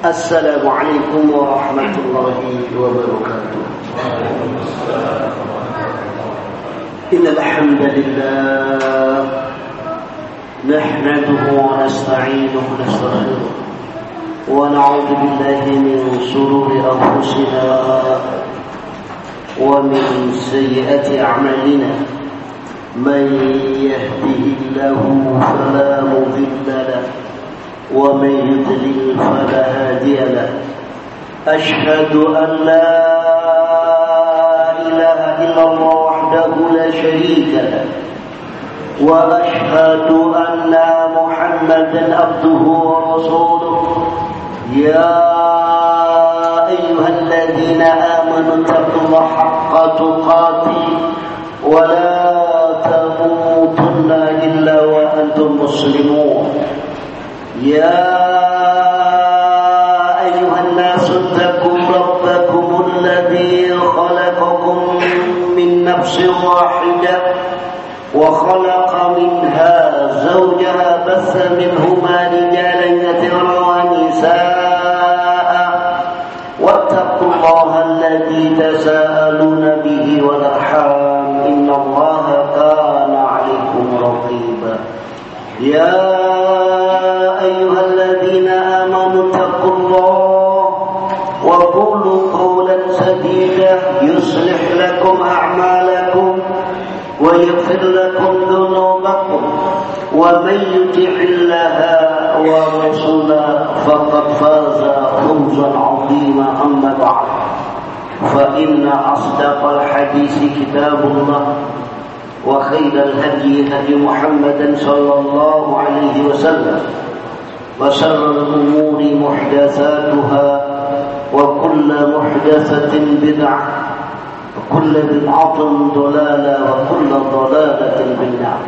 السلام عليكم ورحمة الله وبركاته. إن الحمد لله نحمده ونستعينه ونستغفره ونعوذ بالله من شرور أنفسنا ومن سيئات أعمالنا. من يهده الله فلا مضل له ومن يضلل فلا هادي له. أشهد أن لا إله إلا الله وحده لا شريك له وأشهد أن محمدا عبده ورسوله. يا أيها الذين آمنوا اتقوا الله حق تقاته ولا تموتن إلا وأنتم مسلمون. يا أيها الناس اتقوا ربكم الذي خلقكم من نفس واحدة وخلق منها زوجها بث منهما رجالا كثيرا ونساء واتقوا الله الذي تساءلون به والأرحام إن الله كان عليكم رقيبا. يا أيها الذين آمنوا اتقوا الله وقولوا قولا سديدا يصلح لكم أعمالكم ويغفر لكم ذنوبكم ومن يطع الله ورسوله فقد فاز فوزا عظيما. أما بعد فإن أصدق الحديث كتاب الله وخير الهدي هدي محمد صلى الله عليه وسلم وشر الأمور محدثاتها وكل محدثة بدعة وكل بدعة ضلالة وكل ضلالة بالنار.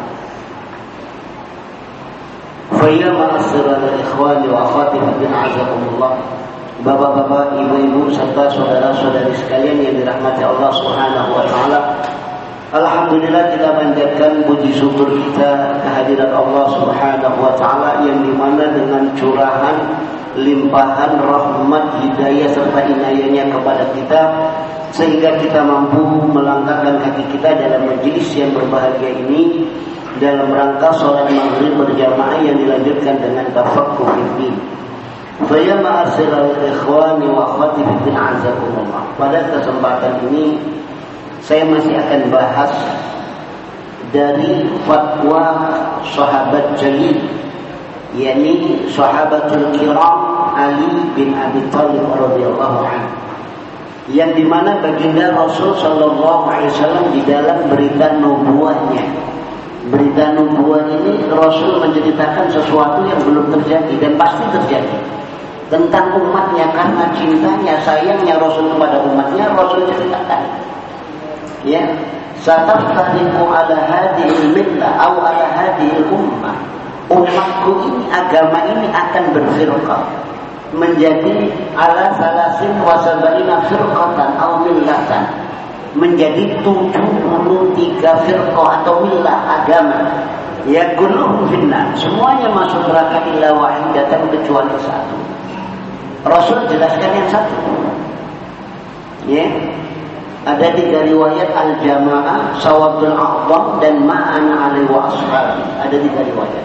فيا معاشر الإخوان وأخواتي fillah azakumullah. Bapak-bapak, ibu-ibu serta saudara-saudari sekalian yang dirahmati Allah Subhanahu wa taala. Alhamdulillah kita panjatkan puji syukur kita kehadiran Allah Subhanahu wa taala yang dimana dengan curahan limpahan rahmat hidayah serta inayahnya kepada kita sehingga kita mampu melangkahkan kaki kita dalam majelis yang berbahagia ini dalam rangka sholat maghrib berjamaah yang dilanjutkan dengan tafaqquh fiddin. Fa ya ma'asyiral ikhwani wa akhwati fillah azakumullah. Pada kesempatan ini saya masih akan bahas dari fatwa sahabat jalil, yakni sahabatul kiram Ali bin Abi Thalib radhiyallahu anhu, yang dimana baginda Rasul sallallahu alaihi wasallam di dalam berita nubuahnya. Berita nubuah ini Rasul menceritakan sesuatu yang belum terjadi dan pasti terjadi tentang umatnya. Karena cintanya, sayangnya Rasul kepada umatnya, Rasul ceritakan, ya, sataftariqu ala hadhil millah aw ala hadhil ummah. Umatku ini, agama ini akan berfirqah menjadi ala salasin wa sabaina firqatan aw millatan, menjadi 73 firqah atau millah agama. Ya kulluhum finnar, semuanya masuk neraka illa wahidatan kecuali satu. Rasul jelaskan yang satu. Ya. Ada 3 riwayat al-jamaah, sawatul a'zam dan ma'ana alaihi wa ashabi. Ada 3 riwayat.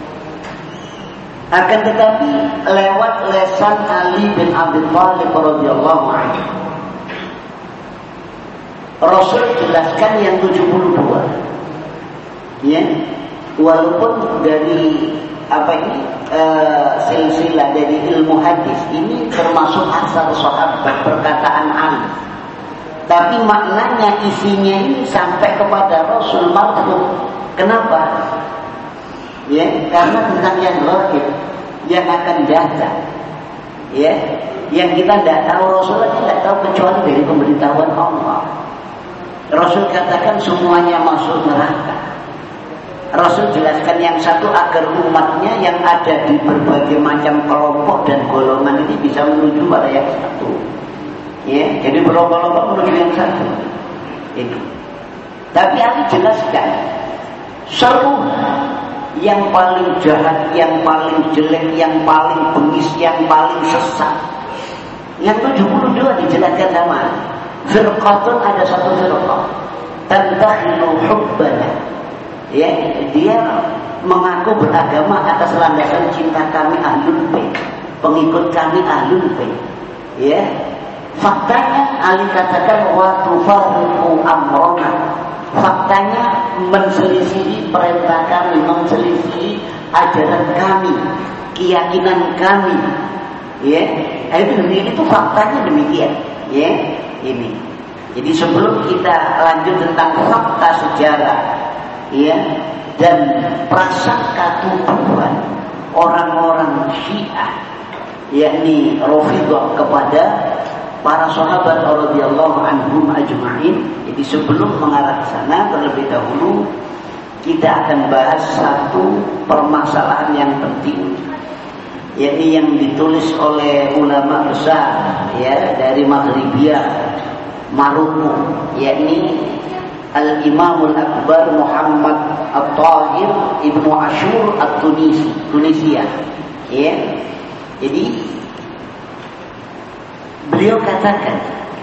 Akan tetapi lewat lesan Ali bin Abi Thalib radhiyallahu anhu, Rasul jelaskan yang 72. Ya. Walaupun dari silsilah dari ilmu hadis ini termasuk asal sahabat perkataan Ali. Tapi maknanya, isinya ini sampai kepada Rasul marfu. Kenapa? Ya, karena tentang yang gaib, yang akan datang. Ya, yang kita tidak tahu, Rasulullah tidak tahu kecuali dari pemberitahuan Allah. Rasul katakan semuanya masuk neraka. Rasul jelaskan yang satu agar umatnya yang ada di berbagai macam kelompok dan golongan ini bisa menuju pada yang satu. Ya, jadi berlomba-lomba menuju yang satu. Itu. Tapi Ali jelaskan seluruh yang paling jahat, yang paling jelek, yang paling bengis, yang paling sesat. Yang 72 dijelaskan sama firqatun, ada satu firqah tantahilu hubbana, ya, dia mengaku beragama atas landasan cinta kami ahlul bait, pengikut kami ahlul bait, ya. Faktanya Ali katakan wa tufariqu amrona, faktanya menselisihi perintah kami, menselisihi ajaran kami, keyakinan kami, ya. Itu faktanya demikian, ya. Ini. Jadi sebelum kita lanjut tentang fakta sejarah, ya, dan prasangka tuduhan orang-orang Syiah, yakni Rafidhah kepada para sahabat radhiyallahu anhum ajma'in. Jadi sebelum mengarah ke sana, terlebih dahulu kita akan bahas satu permasalahan yang penting, yakni yang ditulis oleh ulama besar, ya, dari Maghribiyah Maroko, yakni Al-Imamul Akbar Muhammad At-Tahir Ibnu Ashur Tunisia, ya. Jadi beliau katakan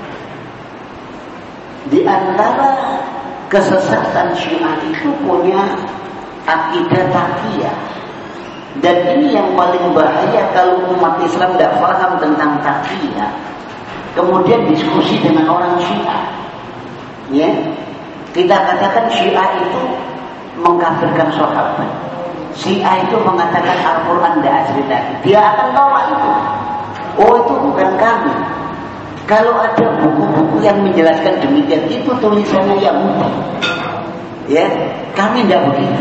di antara kesesatan Syiah itu punya akidah taqiyah. Dan ini yang paling bahaya kalau umat Islam tidak paham tentang taqiyah, kemudian diskusi dengan orang Syiah, ya. Kita katakan Syiah itu mengkafirkan sahabat, Syiah itu mengatakan Al-Quran tidak asli lagi, dia akan tolak itu. Oh, itu bukan kami. Kalau ada buku-buku yang menjelaskan demikian, itu tulisannya Yahudi, ya. Kami tidak begitu.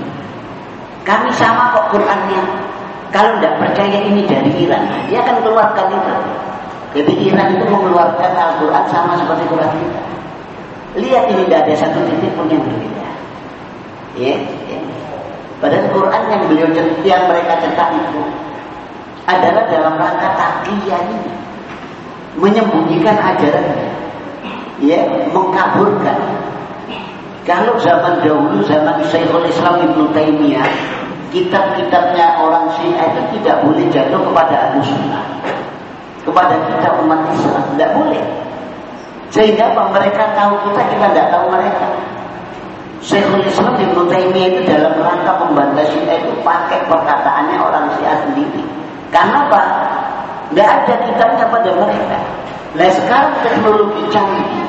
Kami sama kok Qurannya. Kalau tidak percaya ini dari Iran, dia akan keluarkan itu. Jadi Iran itu mengeluarkan Al-Quran sama seperti Quran kita. Lihat, ini tidak ada satu titik pun yang berbeda, ya, ya. Padahal Quran yang yang mereka cetak itu adalah dalam rangka taqiyah ini, menyembunyikan ajarannya, ya, mengkaburkan. Kalau zaman dahulu, zaman Syekhul Islam Ibnu Taimiyah, kitab-kitabnya orang Syiah itu tidak boleh jatuh kepada Ahlussunnah, kepada kita umat Islam, tidak boleh. Sehingga apa? Mereka tahu kita tidak tahu mereka. Syekhul Islam Ibnu Taimiyah itu dalam rangka membantah Syiah itu pakai perkataannya orang Syiah sendiri. Karena apa? Tidak ada kitabnya pada mereka. Nah, sekarang teknologi canggih,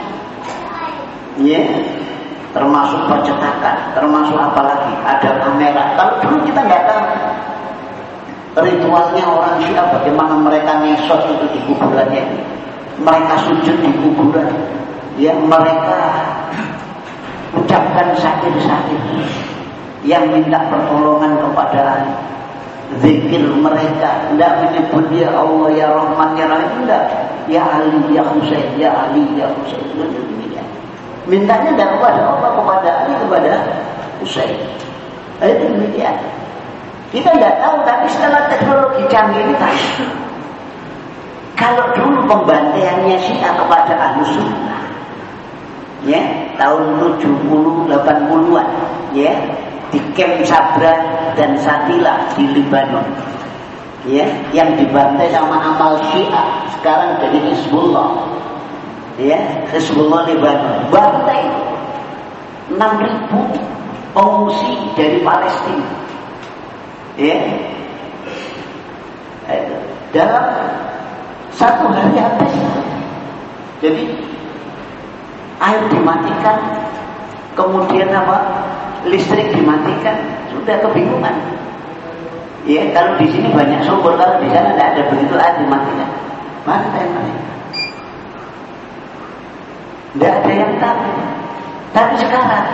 ya, termasuk percetakan, termasuk apalagi ada kamera. Kalau dulu kita nggak tahu ritualnya orang Syiah, bagaimana mereka ngesot itu di kuburannya, mereka sujud di kuburan, ya, mereka ucapkan syair-syair yang minta pertolongan kepada zikir mereka, tidak menyebut ya Allah, ya Rahman, ya Rahim, tidak, ya Ali, ya Husain, ya Ali, ya Husain. Mintanya tidak kepada Allah, kepada Ali, kepada Husain. Itu demikian. Kita tidak tahu, tapi setelah teknologi canggih ini tahu. Kalau dulu pembantaiannya Syiah kepada Ahlussunnah, ya, tahun 70 80-an, ya, di Camp Sabra dan Satila di Lebanon, ya, yang dibantai sama amal Syiah, sekarang jadi Hizbullah, ya, Hizbullah Lebanon, bantai 6.000 pengungsi dari Palestina, ya, dalam satu hari habis. Jadi air dimatikan, kemudian apa, listrik dimatikan, sudah kebingungan. Ya, kalau di sini banyak sumber, kalau di sana tidak ada, begitu air dimatikan, bantai mereka. Tidak ada yang tahu. Tapi sekarang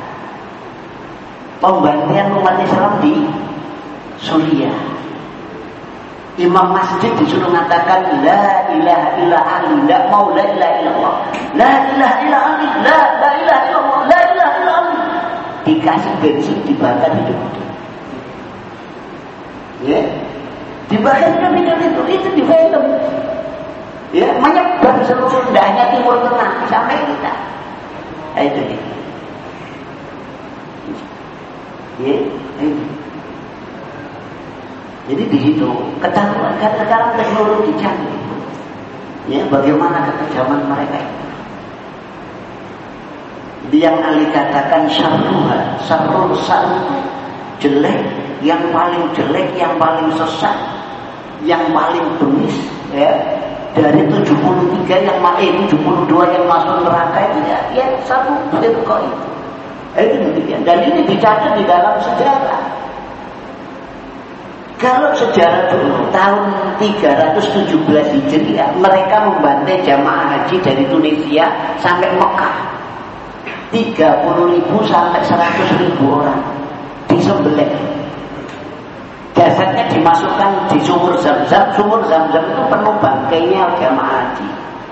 pembantaian umat Islam di Suriah, imam masjid disuruh mengatakan la ilaha illa Ali, tidak mau la ilaha illallah, la ilaha illa Ali, la ilaha illallah, la ilaha illa Ali. Dikasih bensin dibakar hidup, ya, dibakar hidup itu di film, ya, menyebar seluruh, tidak hanya Timur Tengah, sampai kita. Itu. Ya, jadi di situ ketahuan karena sekarang teknologi canggih. Ya, bagaimana kekejaman mereka itu. Yang Ali katakan syarrul jelek, yang paling jelek, yang paling sesat, yang paling bengis, ya. Dari 73 yang 72 yang masuk neraka itu ya satu firqah itu. Itu demikian. Dan ini dicatat di dalam sejarah. Kalau sejarah dulu tahun 317 Hijriah mereka membantai jamaah haji dari Tunisia sampai Mekah. 30.000 sampai 100.000 orang disembelih. Jasadnya dimasukkan di sumur Zam-Zam. Sumur Zam-Zam itu penuh bangkainya jamaah haji.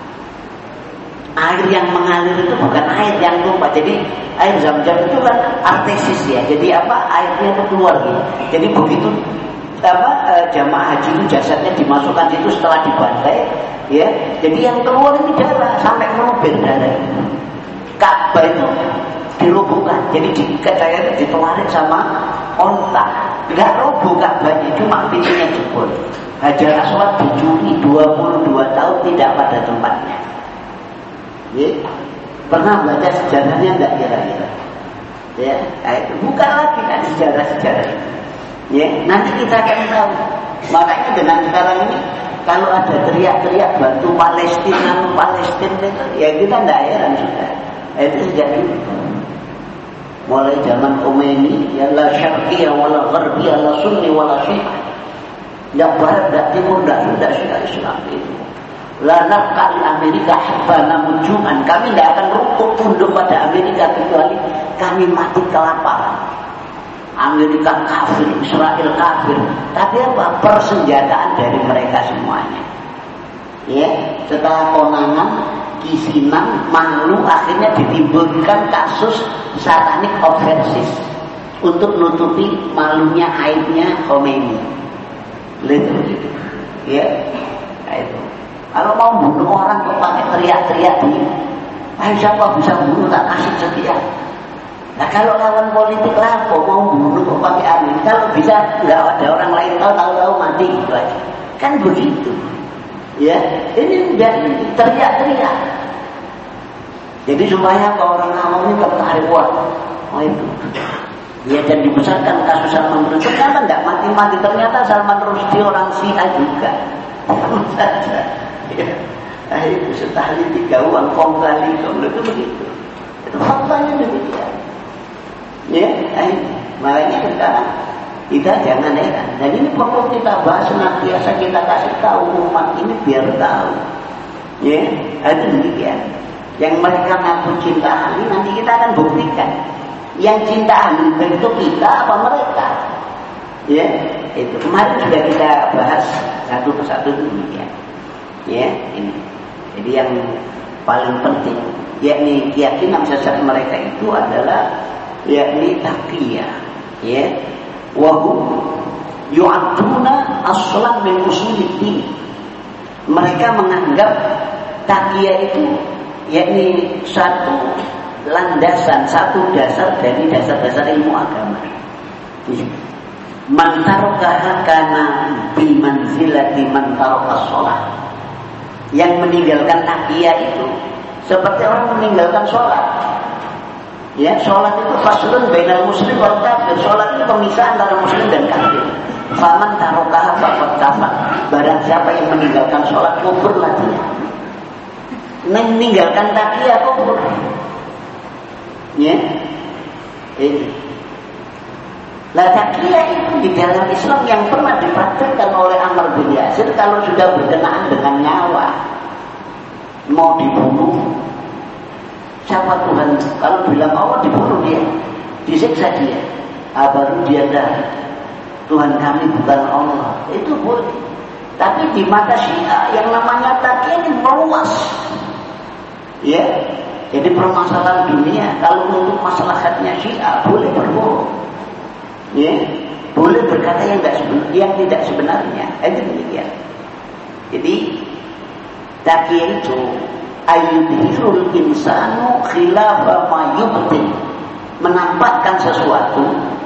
Air yang mengalir itu bukan air yang tumpah. Jadi air Zam-Zam itu kan artesis ya. Jadi airnya itu keluar gitu. Jadi begitu jamaah haji itu jasadnya dimasukkan situ setelah dibantai, ya. Jadi yang keluar ini darah sampai melubir darah. Ka'bah itu dirobohkan. Jadi dikatakan ditarik sama onta. Enggak roboh Ka'bahnya, cuma pintunya jebol. Hajar Aswad dicuri 22 tahun tidak pada tempatnya. Ya. Pernah baca sejarahnya enggak kira-kira? Ya, itu bukan lagi kan sejarah-sejarah itu. Ya, nanti kita akan tahu. Makanya dengan sekarang ini kalau ada teriak-teriak bantu Palestina itu, ya kita tidak heran sudah. Itu sejak dulu. Mulai zaman Khomeini, ya la syarqiyah wala gharbiyah, la sunni wala syiah. Tidak barat, tidak timur, tidak syiah Islam itu. La nafkal Amerika habana mujuman. Kami tidak akan rukuk tunduk pada Amerika kecuali kami mati kelaparan. Amerika kafir, Israel kafir. Tapi apa? Persenjataan dari mereka semuanya. Ya, setelah konangan, kisinan, malu, akhirnya ditimbulkan kasus satanic offenses untuk nutupi malunya, aibnya Khomeini. Lihat gitu. Ya, itu. Kalau mau bunuh orang kok pakai teriak-teriak ini, siapa bisa bunuh tak kasih sekian. Nah kalau lawan politik lah, kok mau bunuh kok pakai angin. Kalau bisa nggak ada orang lain tahu mati gitu aja. Kan begitu. Ya, ini jadi teriak-teriak. Jadi supaya orang awam ini tertarik itu. Ya dan dibesarkan kasus Salman Rushdie. Ternyata nggak mati-mati. Ternyata Salman Rushdie orang Syiah juga. Ya, itu setahli 3 uang kong kali itu begitu. Itu faktanya demikian. Ya, makanya sekarang kita jangan heran. Dan ini perlu kita bahas, senantiasa kita kasih tahu umat ini biar tahu. Ya, itu demikian. Yang mereka ngaku cinta ahli nanti kita akan buktikan. Yang cinta ahli itu kita apa mereka? Ya, itu kemarin sudah kita bahas satu persatu demikian. Ya, ini. Jadi yang paling penting yakni keyakinan sesat mereka itu adalah yakni taqiyah, ya. Wa hum yu'adduna aslan min usuliddin. Mereka menganggap taqiyah itu yakni satu landasan, satu dasar dari dasar-dasar ilmu agama. Man tarakaha kana bil manzilati man taraka shalah. Yang meninggalkan taqiyah itu seperti orang meninggalkan sholat. Ya, sholat itu faslun bainal muslim wal kafir. Sholat itu pemisahan antara muslim dan kafir. Faman tarokaha faqad kafar. Barang siapa yang meninggalkan sholat, kufurlah dia. Meninggalkan taqiyah kufur. Ya, ini. Lah taqiyah itu di dalam Islam yang pernah dipraktikkan oleh Ammar bin Yasir kalau sudah berkenaan dengan nyawa, mau dibunuh, siapa Tuhan? Kalau bilang Allah dibunuh dia, disiksa dia. Baru dia dah Tuhan kami bukan Allah. Itu boleh. Tapi di mata Syiah yang namanya taqiyah ini meluas. Ya, jadi permasalahan dunia kalau untuk maslahatnya Syiah boleh berbohong. Ya, boleh berkata yang tidak sebenarnya. Itu demikian. Jadi taqiyah itu ayyudhirul insanu khilafa ma yubtin, menampakkan sesuatu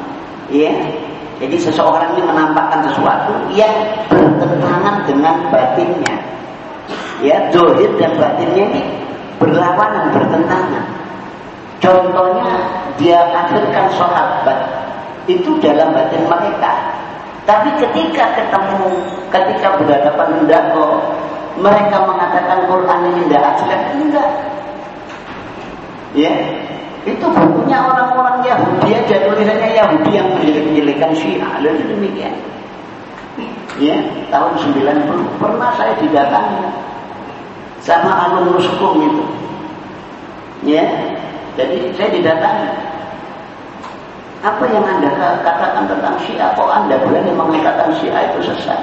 Ya, jadi seseorang ini menampakkan sesuatu yang bertentangan dengan batinnya. Ya, zahir dan batinnya ini berlawanan, bertentangan. Contohnya dia kafirkan sahabat itu dalam batin mereka. Tapi ketika berhadapan hendaknya mereka mengatakan Quran ini tidak jelas, enggak. Ya, itu bukunya orang-orang Yahudi aja, tulisannya Yahudi yang menjelek-jelekan Syiah. Lalu demikian. Ya, tahun 90 pernah saya didatangi sama alumnus hukum itu. Ya, jadi saya didatangi. Apa yang Anda katakan tentang Syiah? Kok Anda berani mengatakan Syiah itu sesat?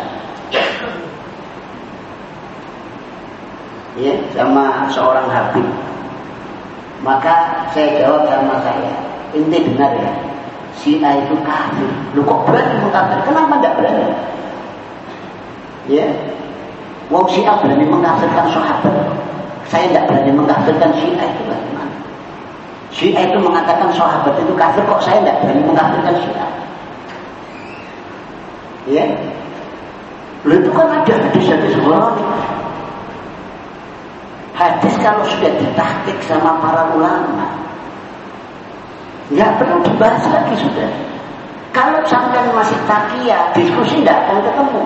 Ya, sama seorang habib. Maka saya jawab sama saya, ente benar ya, Syiah itu kafir. Lu kok berani mengkafir? Kenapa tidak berani? Ya, wong Syiah berani mengkafirkan sahabat. Saya tidak berani mengkafirkan Syiah, itu bagaimana? Syiah itu mengatakan sahabat itu kafir, kok saya tidak berani mengkafirkan Syiah? Ya, lu itu kan ada hadis-hadis Qur'an. Hadis kalau sudah ditahqiq sama para ulama, nggak perlu dibahas lagi sudah. Kalau sampai masih takiyah, diskusi tidak akan ketemu.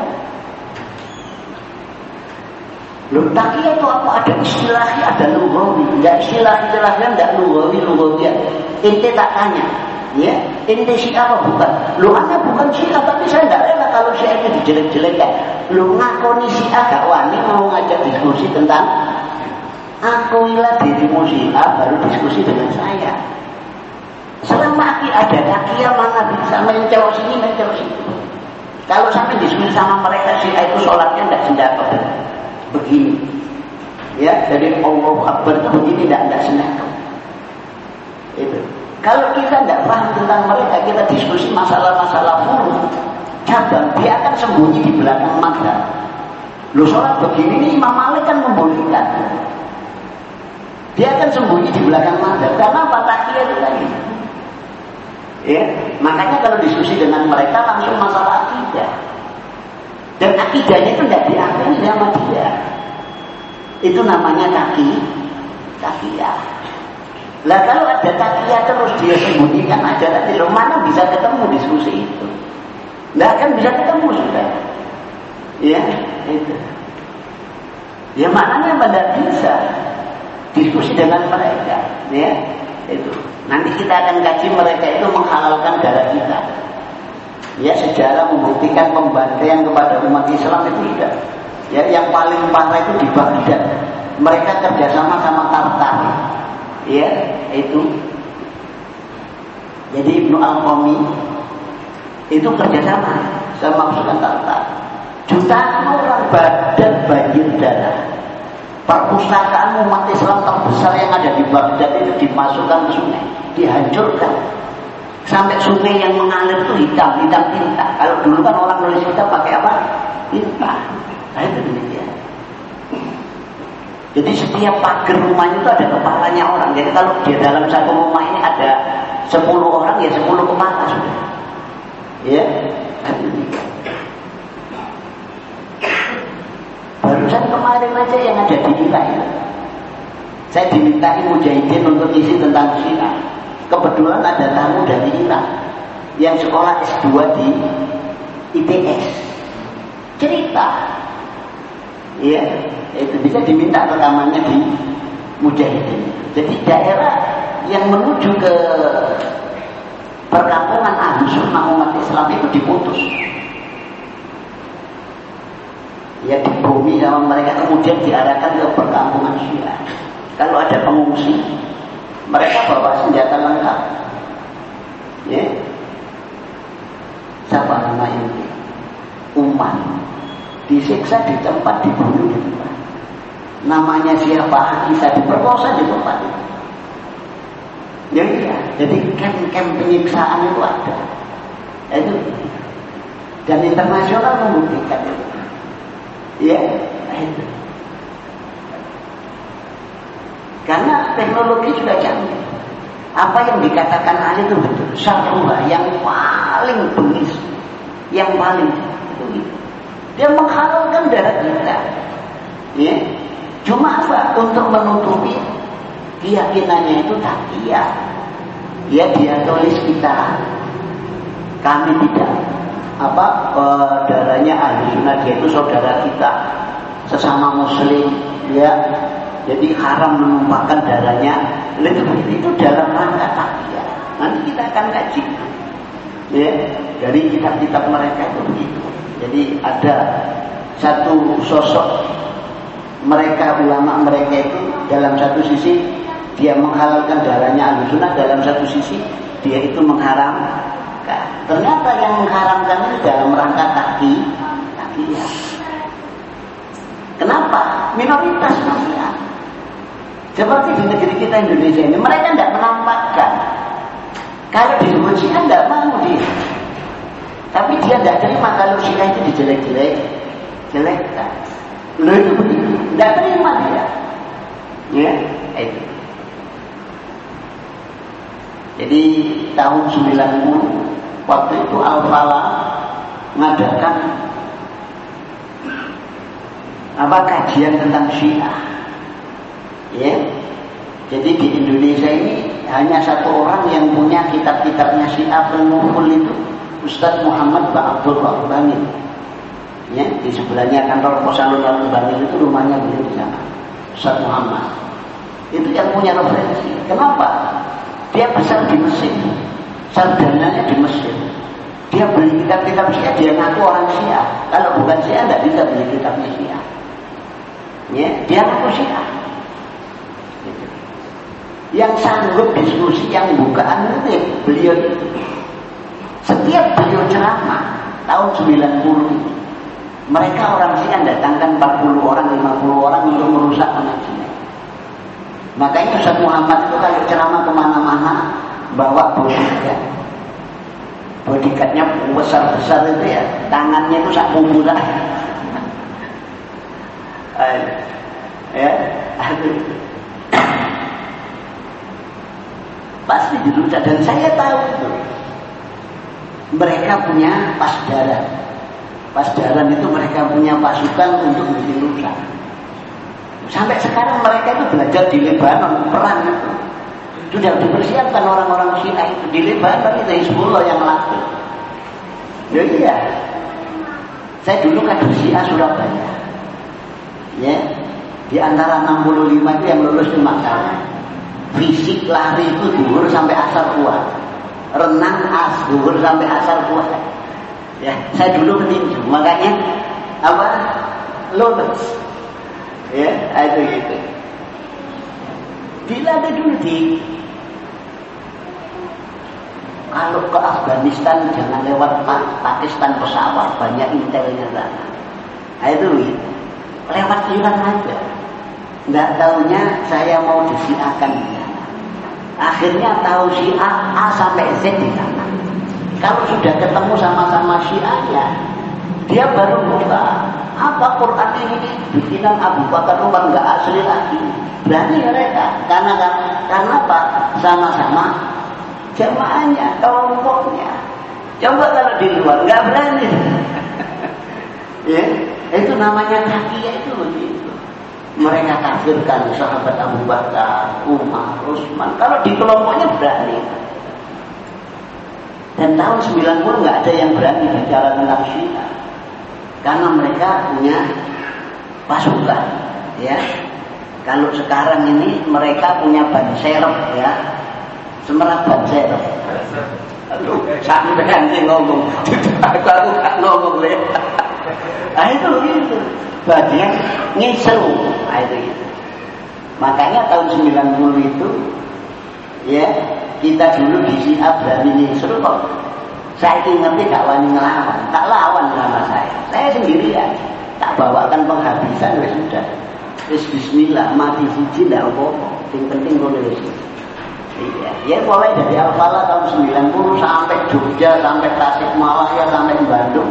Loh, takiyah itu apa? Ada istilahnya, ada lughawi. Ya istilah-istilahnya tidak lughawi. Ente tak tanya, ya, ente Syiah apa bukan? Loh, Anda bukan Syiah, tapi saya tidak rela kalau Syiah itu dijelek-jelekkan. Loh, ngakoni Syiah gak wani mau ngajak diskusi tentang akuilah dirimu Syiah, baru diskusi dengan saya. Selama ada takiyah mana bisa main cewek sini, main cewek situ. Kalau sampai diskusi sama mereka Syiah itu sholatnya tidak sendapat begini. Ya, jadi Allahu Akbar itu begini, tidak sendapat. Itu. Kalau kita tidak paham tentang mereka, kita diskusi masalah-masalah furu, cabang, dia akan sembunyi di belakang mazhab. Lu sholat begini, ini Imam Malik kan membolehkan. Dia akan sembunyi di belakang mazhab. Karena apa? Takiyah itu tadi. Ya, makanya kalau diskusi dengan mereka langsung masalah akidah. Dan akidahnya itu tidak diakui sama dia. Itu namanya takiyah. Lah kalau ada takiyah terus dia sembunyikan ajaran, di mana bisa ketemu diskusi itu? Nggak akan bisa ketemu sudah. Ya, itu. Ya maknanya tidak bisa diskusi dengan mereka, ya itu. Nanti kita akan kaji mereka itu menghalalkan darah kita. Ya, sejarah membuktikan pembantaian kepada umat Islam itu tidak. Ya, yang paling parah itu di Baghdad. Mereka kerjasama sama Tartar. Ya, itu. Jadi Ibnu Al-Qami itu kerjasama sama pasukan Tartar. Jutaan orang Baghdad banjir darah. Perpustakaan umat Islam terbesar yang ada di Baghdad itu dimasukkan ke sungai, dihancurkan. Sampai sungai yang mengalir itu hitam tinta. Kalau dulu kan orang nulis hitam pakai apa? Tinta. Nah itu demikian. Jadi setiap pagar rumahnya itu ada kepalanya orang. Jadi kalau di dalam satu rumah ini ada 10 orang, ya 10 kepala sudah. Ya, barusan kemarin aja yang ada di Irak itu, saya dimintai mujahidin untuk isi tentang Syiah. Kebetulan ada tamu dari Irak yang sekolah S2 di ITS. Cerita, ya, itu bisa diminta rekamannya di mujahidin. Jadi daerah yang menuju ke perkampungan Ahlus Sunnah umat Islam itu diputus. Ya, dibumi sama mereka, kemudian diarahkan ke perkampungan Syiah. Kalau ada pengungsi, mereka bawa senjata lengkap. Ya, siapa nama ini? Umat disiksa di tempat, dibunuh di tempat. Namanya siapa? Bisa diperkosa di tempat itu. Ya, jadi camp penyiksaan itu ada. Itu dan internasional membuktikan itu. Ya, itu. Karena teknologi sudah canggih. Apa yang dikatakan Ali itu betul. Syarruha yang paling bengis, yang paling itu. Dia menghalalkan darah kita. Ya. Cuma apa? Untuk menutupi keyakinannya itu takiyah. Ya, dia tulis kita. Kami tidak darahnya ahli sunnah, dia itu saudara kita, sesama muslim, ya. Jadi haram menumpahkan darahnya. Itu dalam rangka takiyah. Nanti kita akan kaji, ya, dari kitab-kitab mereka itu begitu. Jadi ada satu sosok mereka, ulama mereka itu dalam satu sisi dia menghalalkan darahnya ahli sunnah, dalam satu sisi dia itu mengharamkan. Ternyata yang mengharamkan itu dalam rangka takiyah. Kenapa? Minoritas manusia. Seperti di negeri kita Indonesia ini, mereka tidak menampakkan. Kalau disebut Syiah tidak mau dia. Tapi dia tidak terima kalau Syiah itu dijelek-jelekkan. Loh itu begitu, tidak terima dia. Ya, itu. Jadi tahun 90 waktu itu Al-Falah mengadakan kajian tentang Syiah. Ya. Jadi di Indonesia ini hanya satu orang yang punya kitab-kitabnya Syiah pengumpul itu, Ustaz Muhammad Ba'abdullah Bangil. Ya, di sebelahnya kantor pos alun-alun Bangil itu rumahnya beliau di sana. Ustaz Muhammad. Itu yang punya referensi. Kenapa? Dia besar di Mesir. Sardananya di Mesir. Dia beli kitab-kitab Syiah, dia ngaku orang Syiah. Kalau bukan Syiah tidak bisa beli kitabnya Syiah. Ya, dia ngaku Syiah. Yang sanggup diskusi, yang bukaan itu ya, beliau itu. Setiap beliau ceramah tahun 90 itu, mereka orang Syiah datangkan 40 orang, 50 orang untuk merusak pengajian. Makanya Ustaz Muhammad itu kalau ceramah kemana-mana bawa bodyguard. Bodyguardnya besar-besar itu ya, tangannya itu sak bumburan. Ya, pasti dirusak, dan saya tahu itu. Mereka punya pasdaran. Pasdaran itu mereka punya pasukan untuk bikin rusak. Sampai sekarang mereka itu belajar di Lebanon, perang itu. Sudah dipersiapkan orang-orang Syiah itu di Lebanon, itu Hizbullah yang laku. Ya iya. Saya dulu kader Syiah Surabaya. Ya. Di antara 65 itu yang lulus cuma saya. Fisik lari itu zuhur sampai asar kuat. Renang zuhur sampai asar kuat. Ya, saya dulu petinju, makanya lulus. Ya, itu gitu. Dilatih dulu kalau ke Afghanistan jangan lewat Pakistan pesawat, banyak intelnya sana. Itu gitu. Lewat Iran aja. Nggak taunya saya mau disiakan di sana. Akhirnya tahu Syiah A sampai Z di sana. Kalau sudah ketemu sama-sama Syiahnya, dia baru buka apa Quran ini bikinan Abu Bakar Umar, nggak asli lagi. Berani mereka karena apa? Sama-sama jamaahnya, kelompoknya. Coba kalau di luar nggak berani. Ya, itu namanya takiyah itu begitu. Mereka kafirkan sahabat Abu Bakar, Umar, Utsman. Kalau di kelompoknya berani. Dan tahun 90 nggak ada yang berani bicara tentang Syiah. Karena mereka punya pasukan, ya. Kalau sekarang ini mereka punya ban serep, ya. Semerat ban serep. Aduh, sampai nanti ngomong. Aku nggak ngomong deh. Itu gitu. Bagian ngisru, itu gitu. Makanya tahun 90 itu, ya, kita dulu di Syiah berani ngisru kok. Saya ngerti gak wani ngelawan, tak lawan sama saya. Saya sendirian, tak bawakan penghabisan, ya sudah. Bismillah, mati siji tidak apa-apa. Yang penting boleh. Iya, ya mulai dari Al-Falah tahun 90 sampai Jogja, sampai Tasikmalaya, sampai Bandung.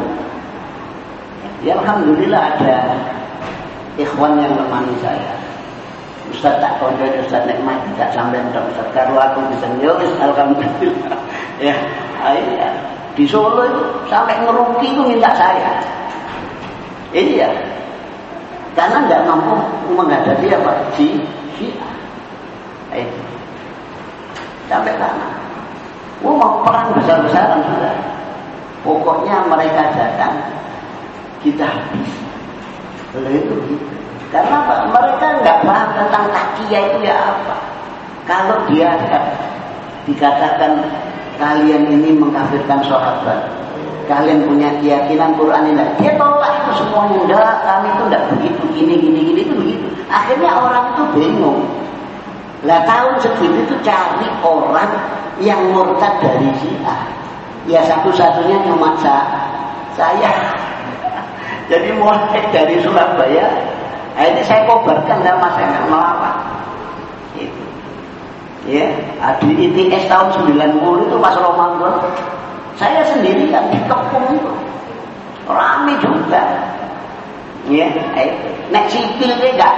Ya Alhamdulillah ada ikhwan yang menemani saya. Ustaz tak kondisi Ustaz nek mati tak sampean tok Ustaz karo aku bisa nyuwun alhamdulillah. Ya, iya. Di Solo itu sampai ngeruki itu minta saya. Iya. Karena enggak mampu menghadapi apa? Syiah. Itu. Sampai sana. Mau perang besar-besaran sudah. Pokoknya mereka datang kita habis. Itu gitu. Karena mereka nggak paham tentang takiyah itu ya apa. Kalau dia dikatakan kalian ini mengkafirkan sahabat, kalian punya keyakinan Quran ini, dia tolak itu semuanya. Enggak, kami itu enggak begitu, gini itu begitu. Akhirnya orang itu bingung. Lah tahun segitu itu cari orang yang murtad dari Syiah. Ya satu-satunya cuma saya. Jadi mulai dari Surabaya. Ini saya kobarkan sama saya melawan. Itu. Ya, di ITS tahun 90 itu pas Ramadan, saya sendirian di kepung itu. Rame juga. Ya, nek sipil enggak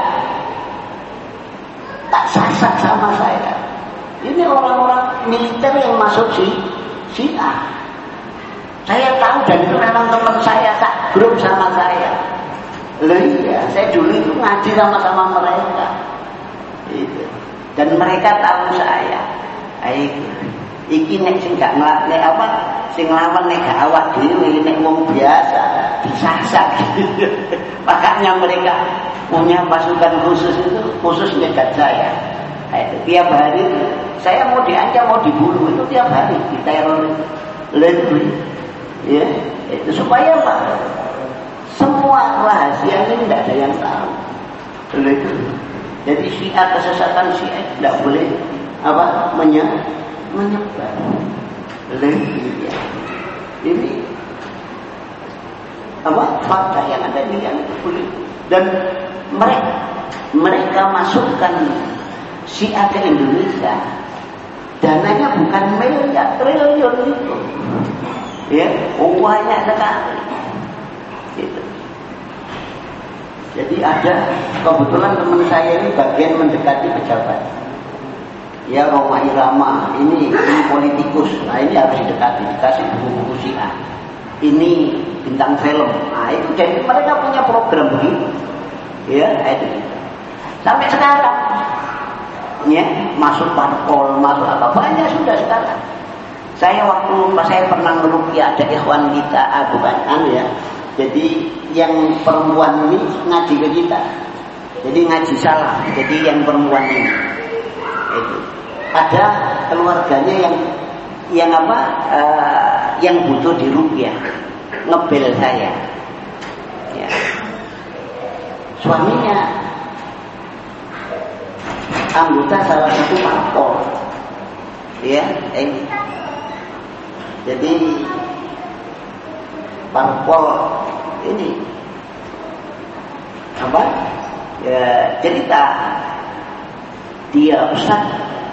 tak sasat sama saya. Ini orang-orang militer yang masuk Syiah. Saya tahu dan itu memang teman saya tak grup sama saya. Iya, saya dulu itu ngaji sama-sama mereka. Itu. Dan mereka tahu saya. Iki nek sing gak nek apa sing lawan nek gak awak dhewe nek wong biasa disasar. Makanya mereka punya pasukan khusus itu khusus nyegat saya. Tiap hari saya mau diancam mau dibunuh itu tiap hari diteror. Lalu ya, itu supaya apa? Semua rahasia ini tidak ada yang tahu. Begitu. Jadi Syiah kesesatan Syiah tidak boleh apa menyebar. Begitu. Ini apa fakta yang ada di yang itu. Dan mereka masukkan Syiah ke Indonesia. Dananya bukan miliar, triliun itu. Ya, banyak sekali. Gitu. Jadi ada kebetulan teman saya ini bagian mendekati pejabat. Ya Roma Irama ini politikus. Nah ini harus didekati, dikasih buku-buku Syiah. Ini bintang film. Nah itu jadi mereka punya program begitu. Ya itu. Sampai sekarang, ya masuk parpol, masuk apa banyak sudah sekarang. Saya saya pernah meruqyah ada ikhwan kita, bukan ya. Jadi yang perempuan ini ngaji ke kita. Jadi ngaji salah. Jadi yang perempuan ini itu. Ada keluarganya yang apa? Yang butuh diruqyah. Ngebel saya. Ya. Suaminya anggota salah satu parpol. Ya, ini. Jadi parpol ini apa? Ya, cerita dia Ustaz.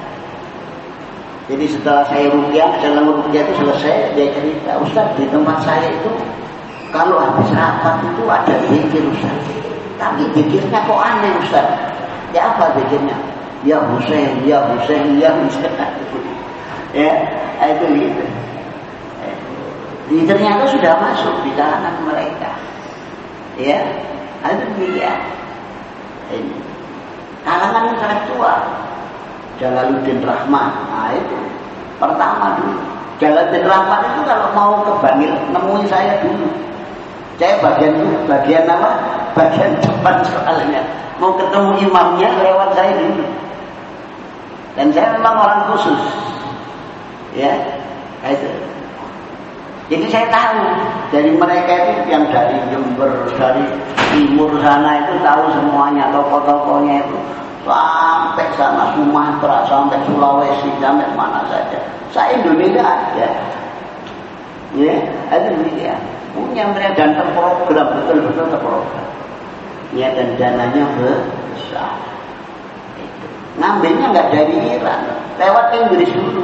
Jadi setelah saya ruqyah, dalam ruqyah itu selesai, dia cerita, Ustaz di tempat saya itu kalau habis rapat itu ada zikir Ustaz. Tapi zikirnya kok aneh Ustaz. Ya apa zikirnya? Ya Husain, ya Husain, ya Husain. Ya, itu gitu. Jadi ternyata sudah masuk di kalangan mereka. Ya, ada dia. Ini kalangan intelektual. Jalaluddin Rahman. Nah itu pertama dulu. Jalaluddin Rahman itu kalau mau ke Bangil nemuin saya dulu. Saya bagian apa? Bagian depan soalnya. Mau ketemu imamnya lewat saya dulu. Dan saya memang orang khusus. Ya, itu. Jadi saya tahu dari mereka itu yang dari Jember, dari timur sana itu tahu semuanya, tokoh-tokohnya itu sampai sana Sumatera, sampai Sulawesi, sampai mana saja. Saya Indonesia ada, ya, ada dia punya mereka dan terprogram betul-betul terprogram. Ya dan dananya besar. Itu. Ngambilnya nggak dari Iran, lewat Inggris dulu.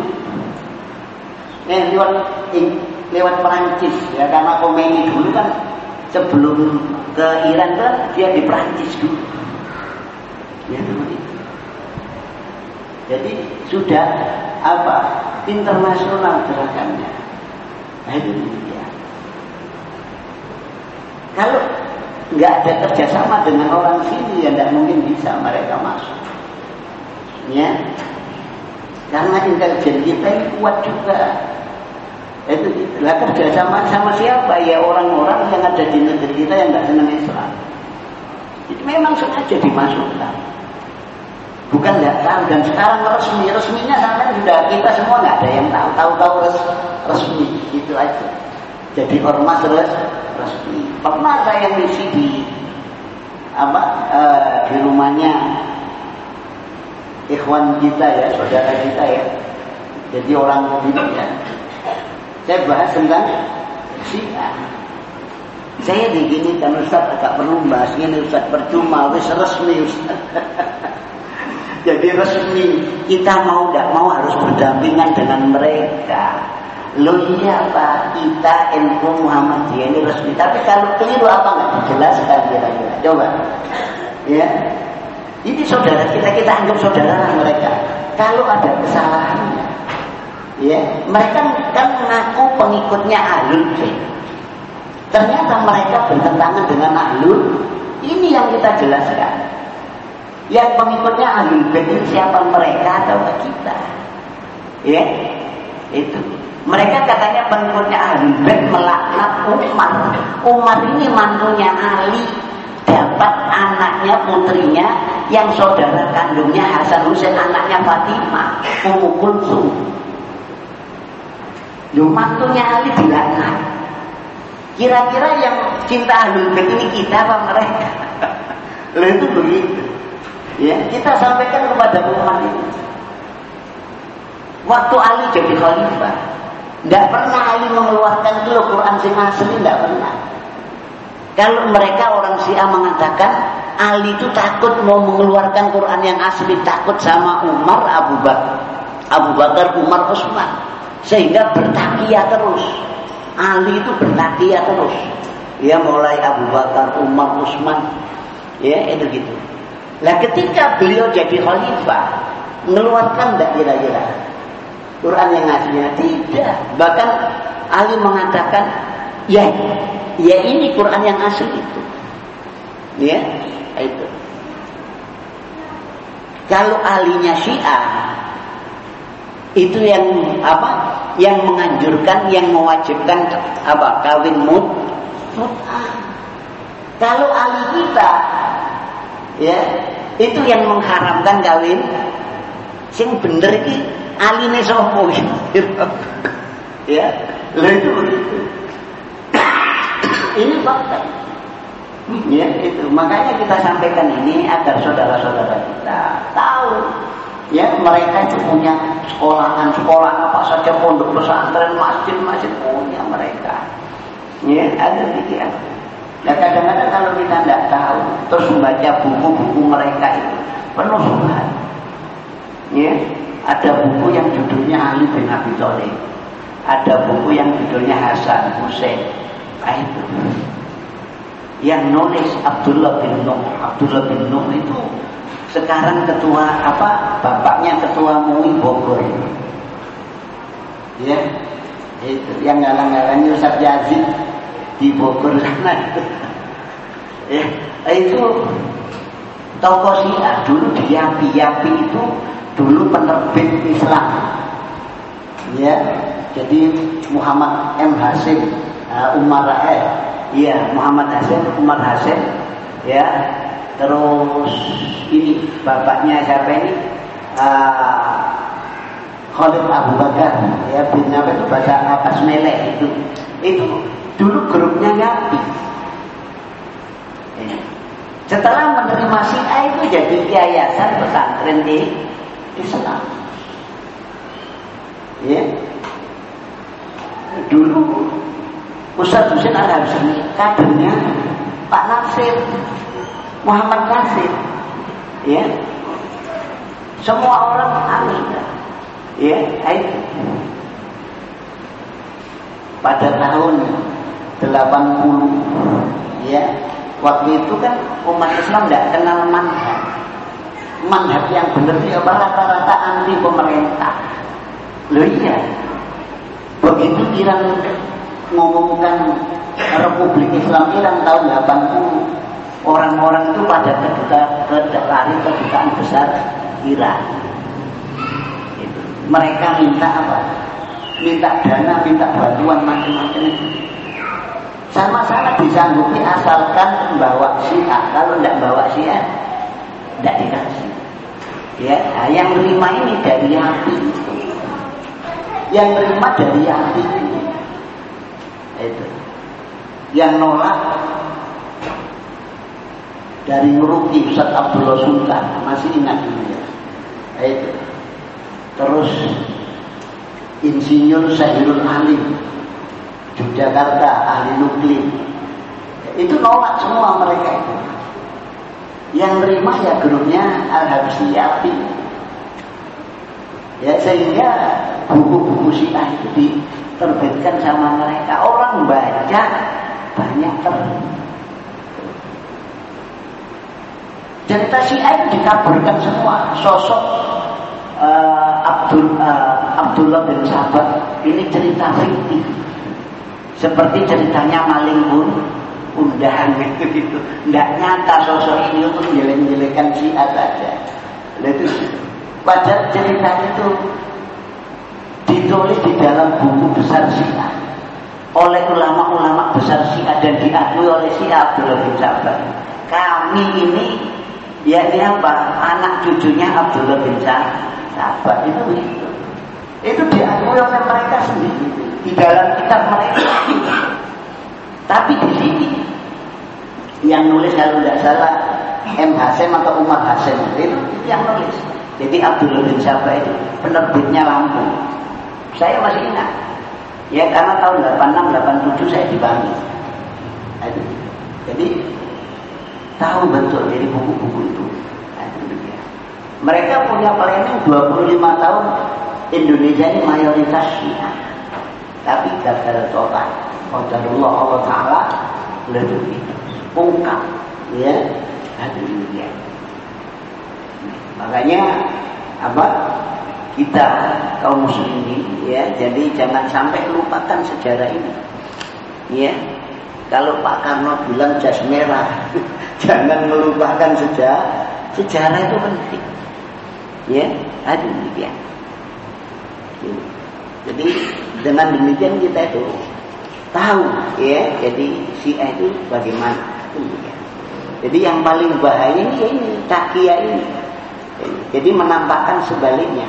Lewat Perancis ya karena Khomeini dulu kan sebelum ke Iran kan dia di Perancis dulu ya, Jadi sudah internasional gerakannya. Nah, itu dia. Kalau nggak ada kerjasama dengan orang sini, ya tidak mungkin bisa mereka masuk. Ya, karena intelijen kita ini kuat juga. Itu lah, kerjasama sama siapa? Ya orang-orang yang ada di negeri kita yang nggak senang Islam. Itu memang sengaja dimasukkan. Bukan nggak tahu, dan sekarang resminya sampai sudah kita semua nggak ada yang tahu resmi itu aja. Jadi ormas resmi. Pernah saya ngisi di rumahnya ikhwan kita ya, saudara kita ya. Jadi orang itu ya. Saya bahas tentang Syiah. Saya diginikan, Ustaz agak perlu bahas ini, Ustaz percuma, wis resmi Ustaz. Jadi resmi, kita mau tidak mau harus berdampingan dengan mereka. Loh iya Pak, kita NU Muhammadiyah ini resmi. Tapi kalau keliru apa nggak dijelaskan kira-kira? Coba, ya. Ini saudara kita anggap saudara mereka. Kalau ada kesalahannya, ya, mereka kan mengaku pengikutnya Ahlul Bait. Ternyata mereka bertentangan dengan Ahlul. Ini yang kita jelaskan. Yang pengikutnya Ahlul Bait itu siapa, mereka atau kita? Ya, itu. Mereka katanya pengikutnya Ahlul Bait melaknat Umar. Umar ini mantunya Ali, dapat anaknya putrinya yang saudara kandungnya Hasan Husain, anaknya Fatimah, Ummu Kulsum. Mantunya Ali dilaknat. Kira-kira yang cinta Ahlul Bait ini kita apa mereka? Loh itu begitu. Ya, kita sampaikan kepada umat ini. Waktu Ali jadi khalifah, tidak pernah Ali mengeluarkan itu Quran sing asli, tidak pernah. Kalau mereka orang Syiah mengatakan Ali itu takut mau mengeluarkan Quran yang asli, takut sama Umar, Abu Bakar, Umar, Utsman, sehingga bertakiyah terus. Ali itu bertakiyah terus. Ya, mulai Abu Bakar, Umar, Utsman, ya itu gitu. Nah, ketika beliau jadi khalifah, mengeluarkan tidak kira-kira Quran yang aslinya? Tidak. Bahkan Ali mengatakan, ya ini Quran yang asli itu. Ya, itu. Kalau alinya Syiah, itu yang yang menganjurkan, yang mewajibkan kawin mut'ah. Kalau ali kita, ya, itu yang mengharamkan kawin. Sing bener iki aline sapa gitu. Ya, lha itu begitu. Ini fakta. Ya, itu. Makanya kita sampaikan ini agar saudara-saudara kita tahu, ya, mereka itu punya sekolah apa saja, pondok pesantren, masjid punya mereka. Ya, ada pikiran. Nah, kadang-kadang kalau kita tidak tahu, terus membaca buku-buku mereka itu penuh subhat. Ya, ada buku yang judulnya Ali bin Abi Thalib, ada buku yang judulnya Hasan Husain. Nah, itu yang nulis Abdullah bin Nuh itu sekarang ketua bapaknya ketua MUI Bogor. Ya, itu yang ngalang-ngalangnya Ustaz Yazid di Bogor sana. Ya, itu tokoh Syiah dulu di Yapi itu dulu penerbit Islam. Ya, jadi Muhammad M. Hasim, Muhammad Hasim, Umar Hasim, ya. Terus ini bapaknya siapa ini? Khalid Abu Bakar, ya, bin Nabi itu bahasa Basmele itu dulu grupnya Yapi. Ya. Setelah menerima Syiah itu jadi yayasan pesantren di Islam. Ya. Dulu Ustaz Husain Al-Habsyi kadernya Pak Nasir, Muhammad Nasir. Ya. Semua orang amin. Ya, itu. Pada tahun 80, ya, waktu itu kan umat Islam tidak kenal manhaj. manhaj yang benar itu rata-rata anti pemerintah. Loh iya, begitu Iran ngomongkan Republik Islam Iran tahun 80, orang-orang itu pada lari ke kedutaan besar Iran. Mereka minta apa? Minta dana, minta bantuan macam-macam. Sama-sama disanggupi asalkan membawa Syiah. Kalau tidak bawa Syiah, tidak dikasih. Ya, nah, yang terima ini dari hati. Yang terima dari hati. Itu. Yang nolak dari Nuruki Ustaz Abdullah Sultan, masih ingat ya. Itu. Terus Insinyur Syahirul Alim Yogyakarta, ahli nuklir, itu nolak semua mereka itu. Yang terima ya grupnya Al-Habsyiah. Ya, sehingga buku-buku Syiah itu diterbitkan sama mereka. Orang baca banyak cerita Syiah itu dikaburkan semua. Sosok Abdullah bin Sabah ini cerita fiktif, seperti ceritanya maling pun undahan gitu. Tidak nyata sosok ini untuk menjelek-jelekan Syiah saja. Itu padahal cerita itu ditulis di dalam buku besar Syiah oleh ulama-ulama besar Syiah dan diakui oleh Syiah Abdullah bin Sabah. Kami ini ya ini apa? Anak cucunya Abdullah bin Sabah itu diakui oleh mereka sendiri di dalam kitab mereka. Tapi di sini yang nulis kalau tidak salah M. Hasim atau Umar Hasim itu yang nulis. Jadi Abdullah bin Sabah itu penerbitnya Lampung. Saya masih ingat. Ya karena tahun 86, 87 saya di Bali. Jadi tahu betul dari buku-buku itu. Mereka punya planning 25 tahun Indonesia ini mayoritas Syiah. Tapi gagal total. Qadarullah Allah Ta'ala lebih ungkap. Ya, hadirin. Makanya apa? Kita kaum muslimin ya, jadi jangan sampai lupakan sejarah ini. Ya. Kalau Pak Karno bilang jas merah, jangan melupakan sejarah. Sejarah itu penting. Ya, hadirin. Jadi dengan demikian kita itu tahu ya, jadi Syiah itu bagaimana. Jadi yang paling bahaya ini ya ini Taqiyah ini. Jadi menampakkan sebaliknya.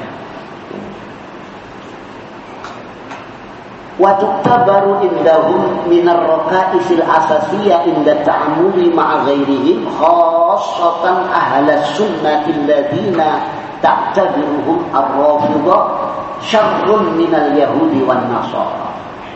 Wa tu'tabaru indahum minar raqaisil asasiyah inda ta'amuli ma'a ghairihim khassatan ahlas sunnati alladhina ta'tabiruhum ar-rafidhah syarrun minal yahudi wan nasara.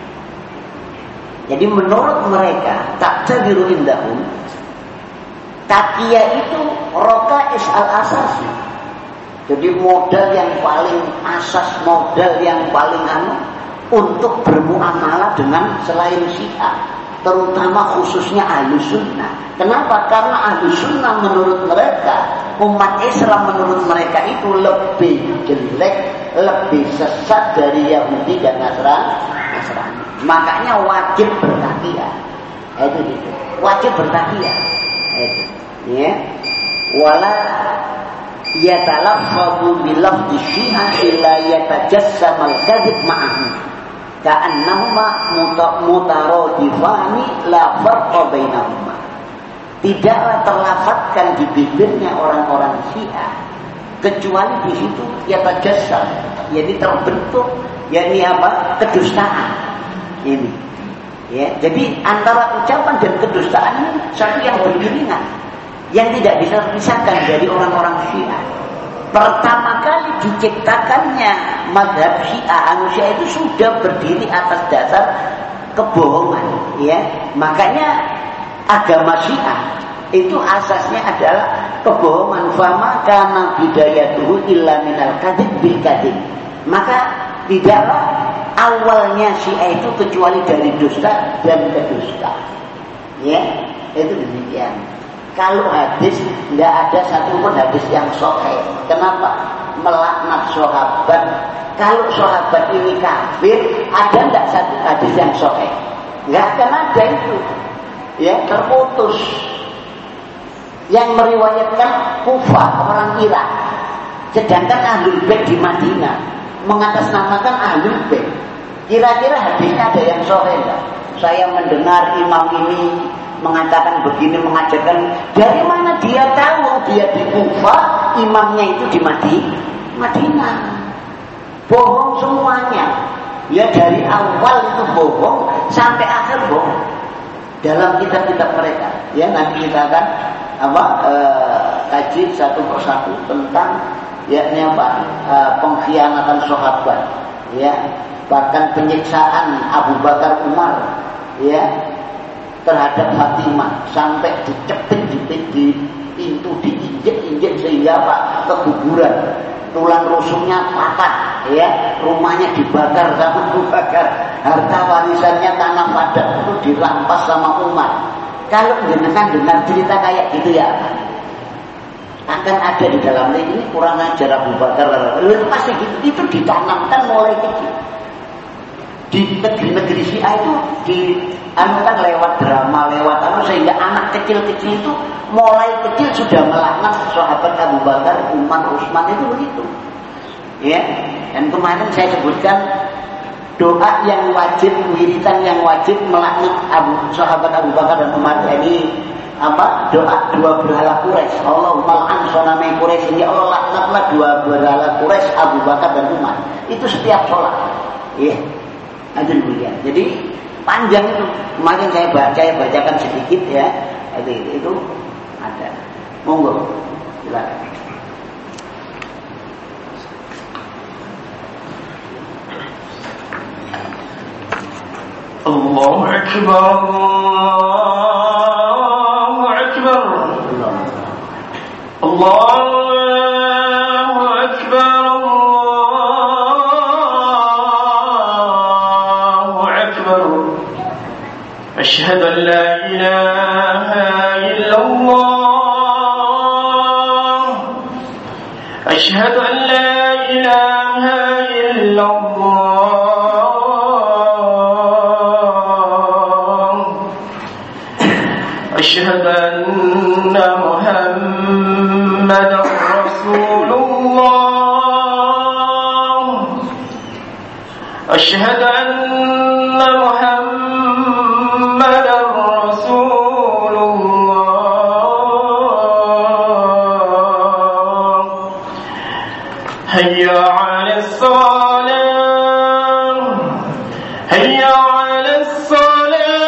Jadi menurut mereka ta'tabiru indahum, Taqiyah itu raqais al-asasi. Jadi modal yang paling asas, modal yang paling untuk bermuamalah dengan selain Syiah, terutama khususnya Ahlus Sunnah. Kenapa? Karena Ahlus Sunnah menurut mereka, umat Islam menurut mereka itu lebih jelek, lebih sesat dari Yahudi dan Nasrani. Makanya wajib bertaqiyah. Itu gitu. Wajib bertaqiyah. Itu. Ya. Wala yatalaffadhu bilafdhi Syiah illa yatajassamal kadhib ma'ahu. Ka'annahuma mutaradifani la farqa bainahuma. Tidaklah terlafadzkan di bibirnya orang-orang Syiah kecuali di situ yatajassam, jadi terbentuk yakni apa? Kedustaan. Ini. Ya, jadi antara ucapan dan kedustaan ini satu yang beriringan, yang tidak bisa terpisahkan dari orang-orang Syiah. Pertama kali diciptakannya mazhab Syiah itu sudah berdiri atas dasar kebohongan, ya. Makanya agama Syiah itu asasnya adalah kebohongan. Fama kana bidayatuhu illa minal kadhib bil kadhib. Maka tidaklah awalnya Syiah itu kecuali dari dusta dan kedusta. Ya, itu demikian. Kalau hadis nggak ada satupun hadis yang sahih. Kenapa? Melaknat sahabat. Kalau sahabat ini kafir, ada nggak satu hadis yang sahih? Nggak akan ada itu. Ya, terputus. Yang meriwayatkan Kufah, orang Irak. Sedangkan Ahlul Bait di Madinah mengatasnamakan Ahlul Bait. Kira-kira hadisnya ada yang sahih enggak? Saya mendengar imam ini mengatakan begini, mengajarkan. Dari mana dia tahu dia di Kufah, imamnya itu di Madinah? Bohong semuanya. Ya, dari awal itu bohong sampai akhir bohong. Dalam kitab-kitab mereka. Ya, nanti kita akan kaji satu persatu tentang yakni pengkhianatan sahabat, ya, bahkan penyiksaan Abu Bakar Umar, ya, terhadap Fatimah sampai dicepit di pintu, diinjek-injek sehingga keguguran, tulang rusuknya patah, ya, rumahnya dibakar sama Abu Bakar, harta warisannya tanah padat itu dirampas sama Umar. Kalau jenengan dengar cerita kayak gitu ya, akan ada di dalam ini kurang ajar Abu Bakar. Itu pasti gitu, itu ditanamkan mulai kecil. Di negeri-negeri Syiah itu dianukan lewat drama, lewat sehingga anak kecil-kecil itu mulai kecil sudah melaknat sahabat Abu Bakar, Umar, Utsman itu begitu. Ya, dan kemarin saya sebutkan doa yang wajib, wiridan yang wajib melaknat sahabat Abu Bakar dan Umar. Jadi doa dua berhala Quraisy. Allahumma al'an sonamai Quraisy. Ya Allah, laknatlah dua berhala Quraisy, Abu Bakar dan Umar. Itu setiap sholat. Iya. Adil mulia. Jadi panjang itu. Kemarin saya bacakan sedikit ya. Itu ada. Monggo. Silakan. Allahu Akbar. Allahu Akbar. Allahu Akbar. Allahu Akbar. Asyhadu an la ilaha illallah. Asyhadu an la ilaha illallah. أشهد أن محمدا رسول الله. أشهد أن محمدا رسول الله. هيا على الصلاة. هيا على الصلاة.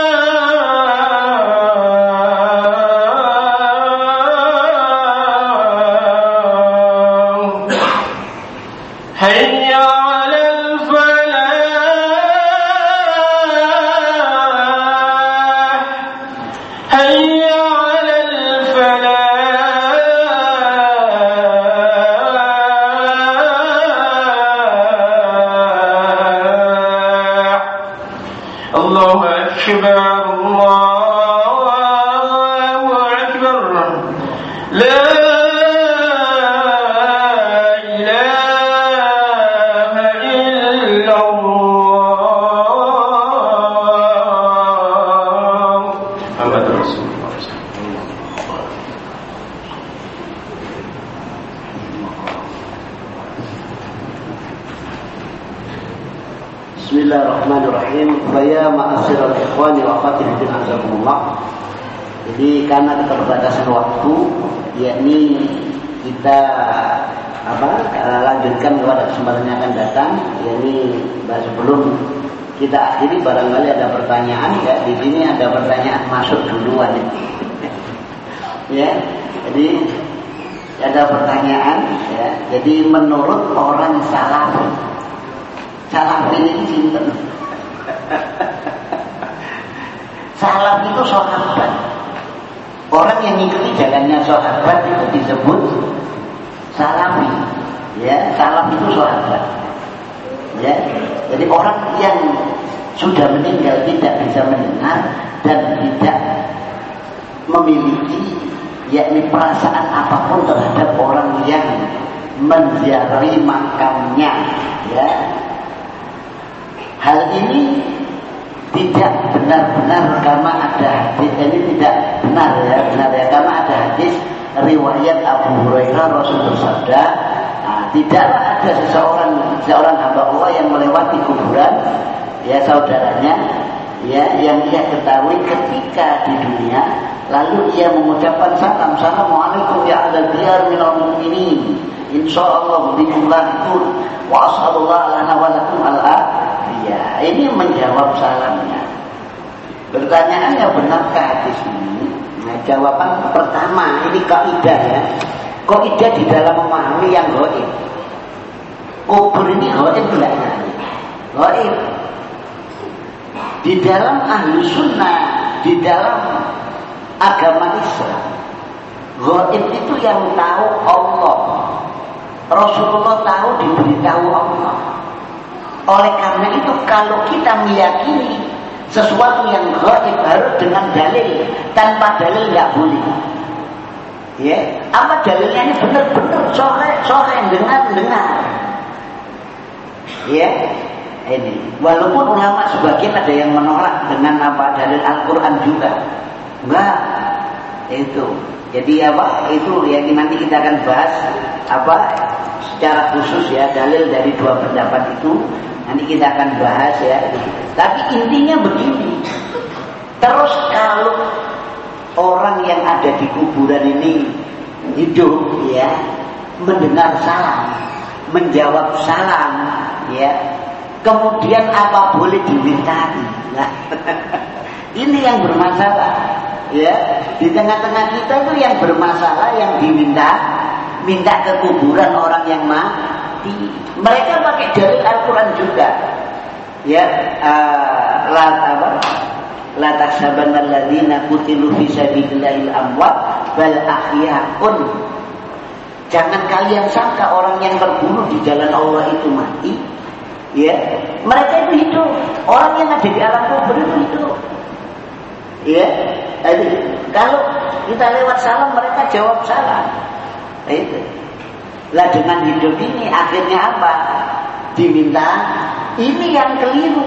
Bismillahirrahmanirrahim. Faya ma'asyiral ikhwani wa akhwati fillah azakumullah. Jadi karena keterbatasan waktu, yakni kita lanjutkan kepada kesempatan yang akan datang, yakni sebelum kita akhiri barangkali ada pertanyaan ya. Di sini ada pertanyaan masuk duluan ya. Ya. Jadi ada pertanyaan ya. Jadi menurut orang Salafi ini cinta. Salaf itu sahabat. Orang yang mengikuti jalannya sahabat itu disebut salafi. Ya, salaf itu sahabat. Ya, jadi orang yang sudah meninggal tidak bisa mendengar dan tidak memiliki yakni perasaan apapun terhadap orang yang menziarahi makamnya, ya. Hal ini tidak benar-benar karena ada hadis, ini tidak benar ya, karena ada hadis riwayat Abu Hurairah, Rasul bersabda, tidaklah ada seorang hamba Allah yang melewati kuburan, ya saudaranya, ya yang ia ketahui ketika di dunia, lalu ia mengucapkan salam, assalamualaikum ya ahlal diyar minal mu'minin, insyaallah bikum lahiqun wa as'alullah lana wa lakum al-afiyah. Ini menjawab salamnya. Pertanyaannya, benarkah hadis ini? Nah, jawaban pertama, ini kaidah ya. Kaidah di dalam memahami yang gaib. Kubur ini gaib enggak? Gaib. Di dalam ahli sunnah, di dalam agama Islam, gaib itu yang tahu Allah. Rasulullah tahu, diberitahu Allah. Oleh karena itu kalau kita meyakini sesuatu yang gaib harus dengan dalil, tanpa dalil nggak boleh. Ya, apa dalilnya? Ini benar-benar sore dengar. Ya, ini walaupun ulama sebagian ada yang menolak dengan apa dalil Al-Quran juga, enggak itu. Jadi apa itu ya, nanti kita akan bahas apa secara khusus ya dalil dari dua pendapat itu. Nanti kita akan bahas ya. Tapi intinya begini. Terus kalau orang yang ada di kuburan ini hidup ya, mendengar salam, menjawab salam ya, kemudian apa boleh dimintai? Nah, ini yang bermasalah ya. Di tengah-tengah kita itu yang bermasalah, yang minta ke kuburan orang yang mati. Mereka pakai dalil Al-Quran juga ya. La tahsabanna alladziina qutilu fi sabilillahil amwat bal ahya'un. Jangan kalian sangka orang yang terbunuh di jalan Allah itu mati, ya. Mereka itu hidup. Orang yang ada di alam kubur itu hidup, ya. Kalau kita lewat salam, mereka jawab salam. Itu. Lah dengan hidup ini akhirnya apa? Diminta. Ini yang keliru.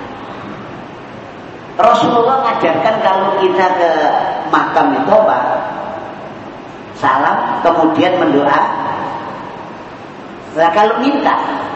Rasulullah ngajarkan kalau kita ke makam itu apa? Salam, kemudian mendoa. Nah kalau minta,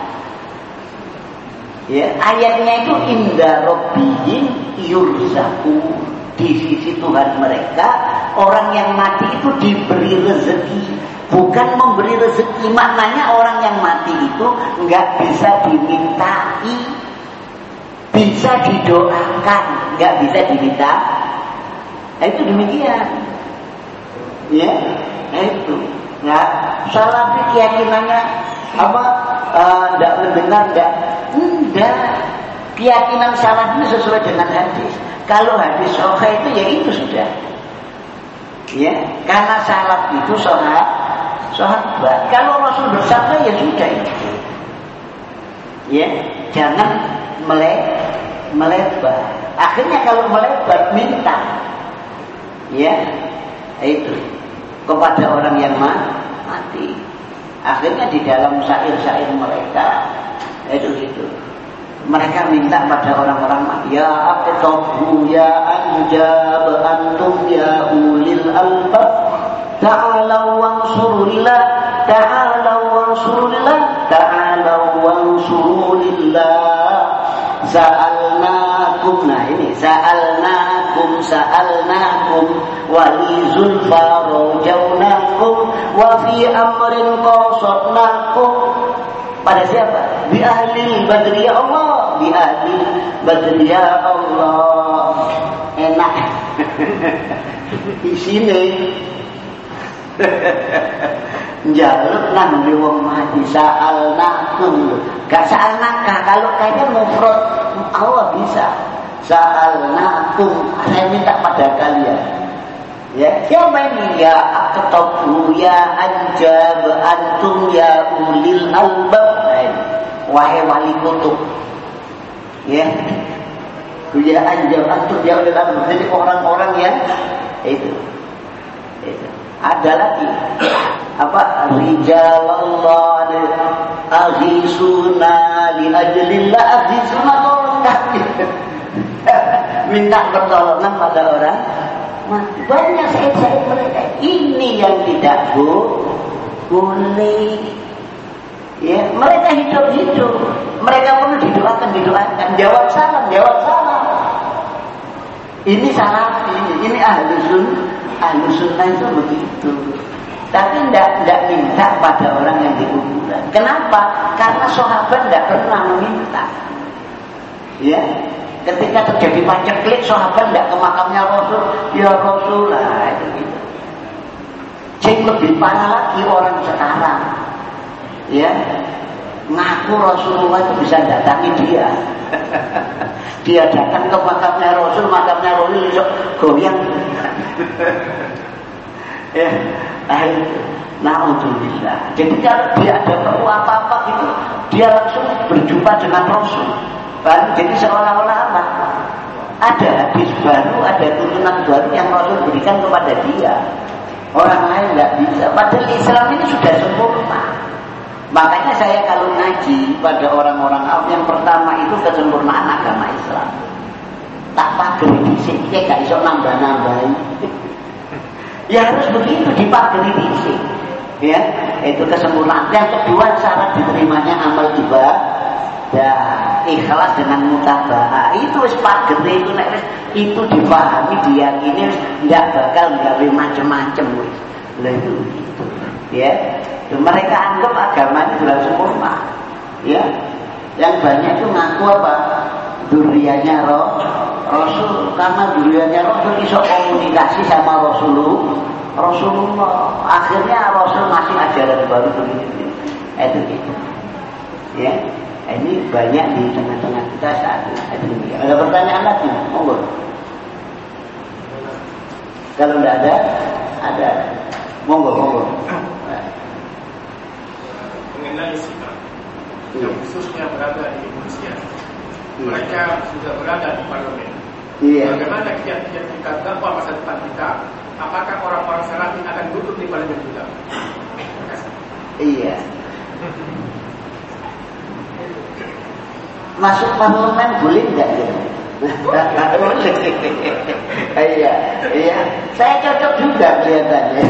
ya ayatnya itu inda rabbihim yurzaqun. Di sisi Tuhan mereka, orang yang mati itu diberi rezeki, bukan memberi rezeki. Maknanya orang yang mati itu nggak bisa dimintai, bisa didoakan, nggak bisa diminta. Nah, itu demikian, ya. Nah, itu. Nah, Salafi keyakinannya apa? Nggak mendengar, enggak. Keyakinan Salafi sesuai dengan hadis. Kalau hadis sahih itu ya itu sudah, ya. Karena salaf itu sahabat. Kalau Rasul bersabda ya sudah itu. Ya, jangan melebar. Akhirnya kalau melebar minta, ya itu kepada orang yang mati. Akhirnya di dalam syair-syair mereka itu mereka minta pada orang-orang mati. Ya aqtabu ya anjab antum ya ulil albab ta'alau wansurulillah ta'alau wansurulillah ta'alau wansurulillah sa'alnakum. Nah ini sa'alnakum wali zulfa rojaunakum wa fi amrin qasadnakum. Pada siapa? Bi ahli badri ya Allah, bi ahli badri ya Allah. Enak. Di sini jaluk nang di wong mati sa'alnakum. Gak sa'alnaka, kalau kayaknya mufrad Allah bisa. Sa'alnakum, saya minta pada kalian. Ya, siapa ini? Ya aqtabu ya anjab antum ya ulil albab. Wahai wali kutub. Ya. Ya anjab antum ya ulil albab. Jadi orang-orang yang itu. Ada lagi apa rijalallah aghisuna li ajlillah aghisuna tolong kami. Minta pertolongan pada orang mati. Banyak saya mereka ini yang tidak boleh. Ya, mereka hidup, mereka perlu didoakan. Jawab salam. Ini salah, ini ahlu sunnah itu begitu. Tapi tidak minta pada orang yang di kuburan. Kenapa? Karena sahabat tidak pernah meminta. Ya, ketika terjadi paceklik, sahabat tidak ke makamnya Rasul. Ya Rasul lah, itu gitu. Jadi lebih parah lagi orang sekarang. Ya, ngaku Rasulullah itu bisa datangi dia. Dia datang ke makamnya Rasul besok goyang. Ya, na'udzubillah. Jadi kalau dia ada perlu apa-apa gitu, dia langsung berjumpa dengan Rasul. Jadi seolah-olah apa? Ada hadis baru, ada tuntunan baru yang Rasul berikan kepada dia. Orang lain nggak bisa. Padahal Islam ini sudah sempurna. Makanya saya kalau ngaji pada orang-orang awam, yang pertama itu kesempurnaan agama Islam. Tak pageri disik, ya gak iso nambah-nambahin. Ya harus begitu, dipageri disik. Ya, itu kesempurnaan. Yang kedua syarat diterimanya amal ibadah, ikhlas dengan mutaba'ah. Itu wis pageri itu dipahami, diyakini enggak bakal gawe macam-macam wis. Lah itu begitu. Ya. Mereka anggap agama itu sudah sempurna. Ya, yang banyak itu ngaku apa? Duriannya Rasul, karena duriannya Rasul bisa komunikasi sama Rasulullah. Akhirnya Rasul masih ajaran baru begini. Itu gitu. Ya, ini banyak di tengah-tengah kita saat ini. Ada pertanyaan lagi? Monggo. Kalau tidak ada. Monggo. Mengenai sikap yang khususnya berada di Indonesia, mereka sudah berada di parlemen. Bagaimana kiat-kiat kita dakwah masa depan kita? Apakah orang-orang Salafi akan duduk di parlemen kita? Terima kasih. Iya. Masuk parlemen boleh enggak gitu? Iya. Saya cocok juga kelihatannya.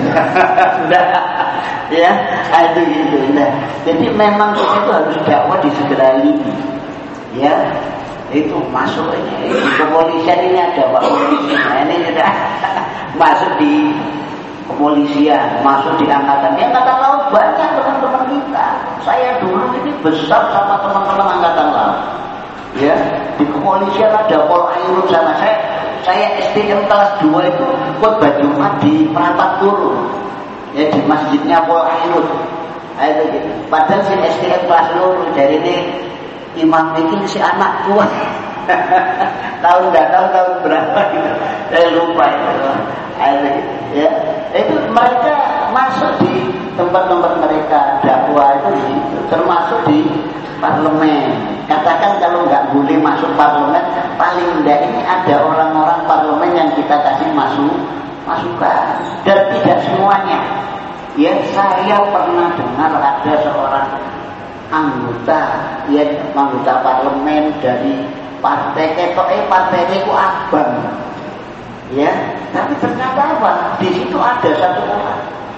Ya, itu gitu. Nah, jadi memang kita itu harus dakwah disegerakan. Ya, itu masuk ini. Kepolisian ini ada Pak Polisi. Nah, ini sudah masuk di kepolisian, masuk di angkatan. Di angkatan laut banyak teman-teman kita. Saya dulu ini besar sama teman-teman angkatan laut. Ya, di kepolisian ada Polairut sama saya STM kelas 2 itu khotbah Jumat di Perapat Turun. Ya, di masjidnya Polairut. Itu gitu. Padahal si STM kelas 2 dari ini imam ini si anak tua. Tahun berapa gitu. Saya lupa itu. Ya, itu mereka masuk di tempat-tempat mereka dakwah itu di situ, termasuk di parlemen. Katakan kalau nggak boleh masuk parlemen, paling enggak ini ada orang-orang parlemen yang kita kasih masukan. Dan tidak semuanya. Ya, saya pernah dengar ada seorang anggota parlemen dari partai partainya itu abang. Ya, tapi ternyata apa? Di situ ada satu orang.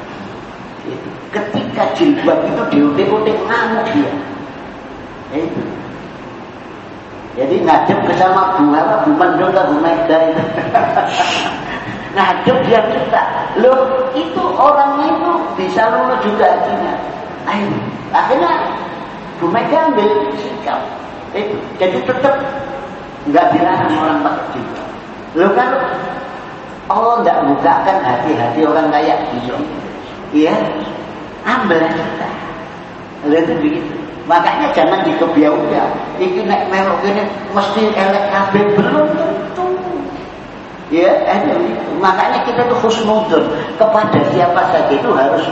Ketika jilbab itu diutik-utik ngamuk dia. Itu. Jadi ngadep ke sama Bu Mendung ke Bu Mega itu. Ngadep dia kita. Loh, itu orangnya itu bisa lulus juga akhirnya. Akhirnya Bu Mega ambil sikap. Itu. Jadi tetap nggak dilarang orang pakai jilbab. Loh, kalau Allah nggak bukakan hati-hati orang kayak gitu, iya, ambil kita. Itu begitu. Makanya jangan dikebiau ya. Iki nek melok ini mesti elek kabeh, belum tentu. Ya, makanya kita tuh husnudzon kepada siapa saja itu harus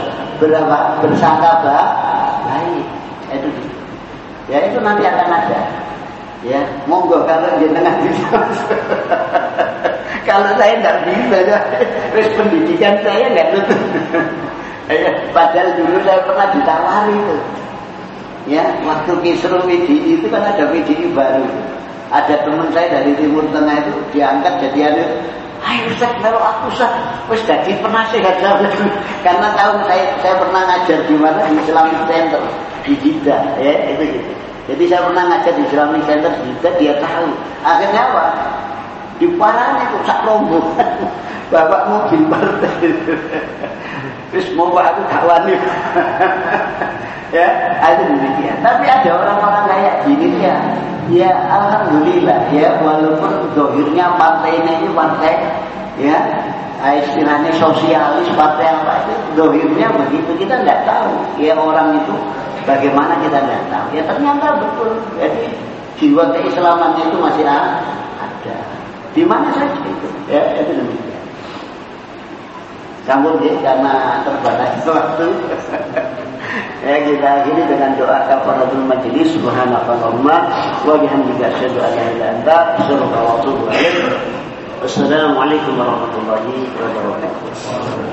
bersangka baik. Itu gitu. Ya, itu nanti akan ada. Ya, monggo kalau jenengan bisa. Kalau saya tidak bisa, terus pendidikan saya nggak tutup. Padahal dulu saya pernah ditawari itu. Ya, waktu Kisru PDI itu kan ada PDI baru. Ada teman saya dari Timur Tengah itu diangkat jadi ayo Ustaz, kalau aku Ustaz jadi penasehat karena tahu saya pernah ngajar di mana di Islamic Center di Jeddah, ya itu gitu. Jadi saya pernah ngajar di Islamic Center di Jeddah, dia tahu. Akhirnya apa? Di parahnya itu sak rombongan bapak mobil partai. Terus mau aku kawan ya, ada demikian. Tapi ada orang-orang kayak gini ya alhamdulillah ya, walaupun dohirnya partainya ini partai ya istilahnya sosialis, partai apa itu dohirnya begitu, kita nggak tahu ya orang itu bagaimana, kita nggak tahu ya, ternyata betul. Jadi jiwa keislamannya itu masih ada di mana saja itu ya, itu demikian. Sambung ya, karena terbatas waktu. Ya, kita akhiri dengan doa kafaratul majlis. Subhanakallahumma wa bihamdika asyhadu an la ilaha illa anta astaghfiruka wa atubu ilaik. Wassalamualaikum warahmatullahi wabarakatuh.